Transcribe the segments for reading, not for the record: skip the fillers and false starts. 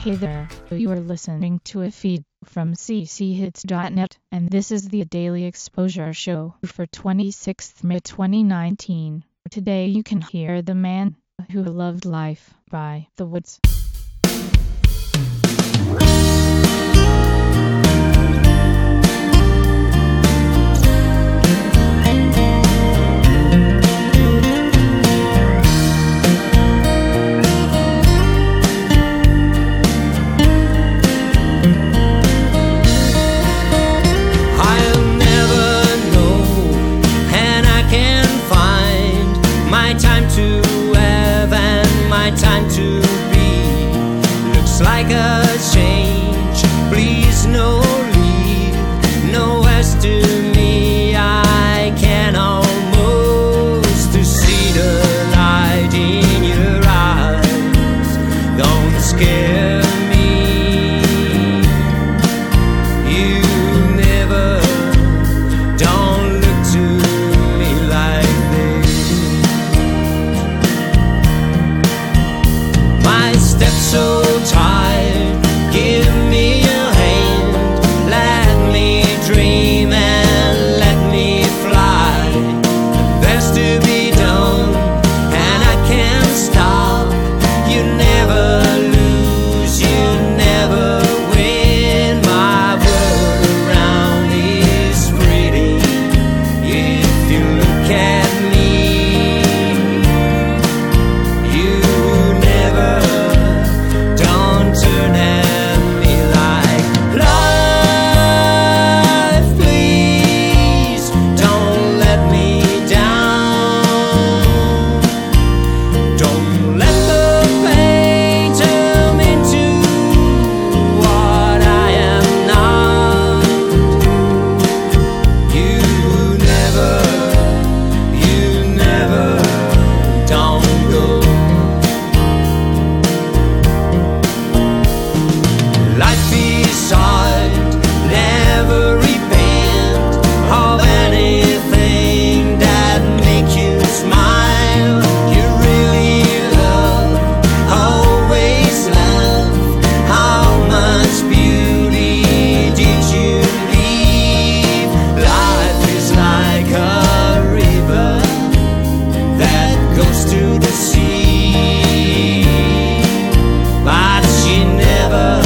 Hey there, you are listening to a feed from cchits.net, and this is the Daily Exposure Show for 26th May 2019. Today you can hear The Man Who Loved Life by The Woods. Time to be looks like a change. Please no leave, no as to me. I can almost see the light in your eyes. Don't scare me. You never, don't look to me like this. My steps so tired, give me a hand. Let me dream and let me fly. There's to be done and I can't stop. You never lose, you never win. My world around is pretty if you look at me. Turn at me like life, please don't let me down. Don't let the pain turn into what I am not. You never, don't go. Life is hard, never repent of anything that make you smile. You really love, always love. How much beauty did you leave? Life is like a river that goes to the sea, but she never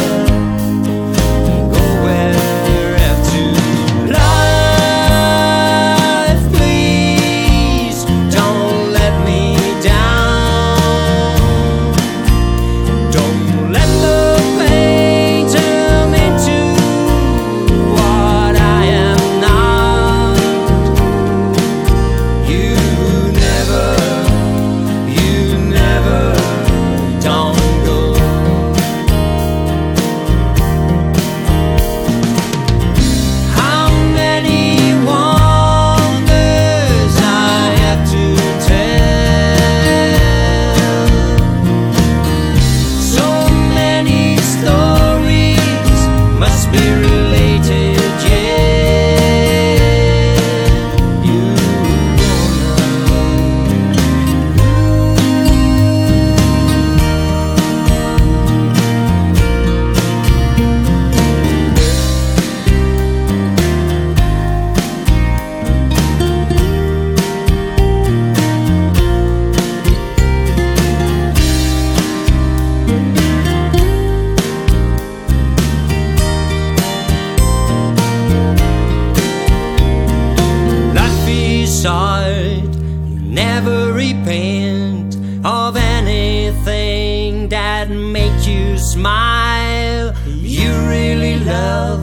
hard, never repent of anything that make you smile. You really love,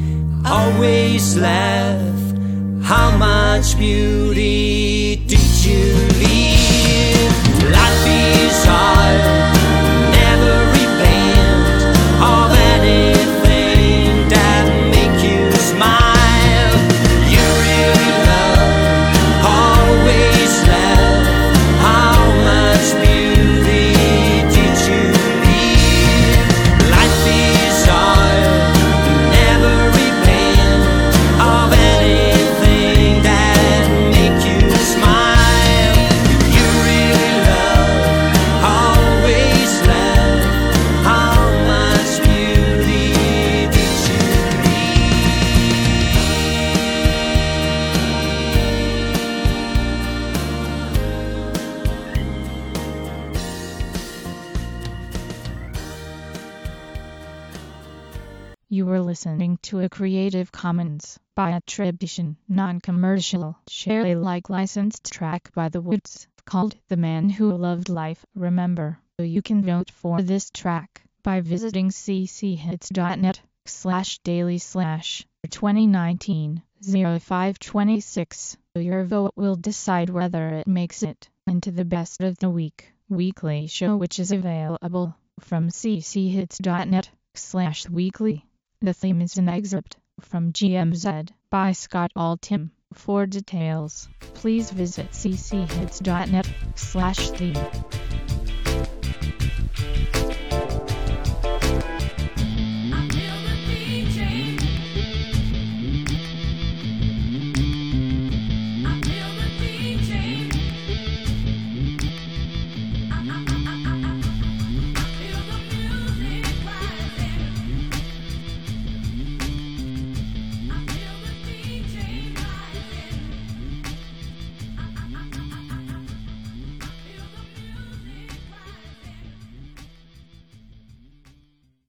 always laugh. How much beauty did you leave? Life is hard, never repent of anything that make you smile. Of anything that make you smile. You were listening to a Creative Commons by attribution, non-commercial, share Alike licensed track by The Woods called The Man Who Loved Life. Remember, you can vote for this track by visiting cchits.net/daily/2019-0526. Your vote will decide whether it makes it into the Best of the Week weekly show, which is available from cchits.net/weekly. The theme is an excerpt from GMZ by Scott Altham. For details, please visit cchits.net/theme.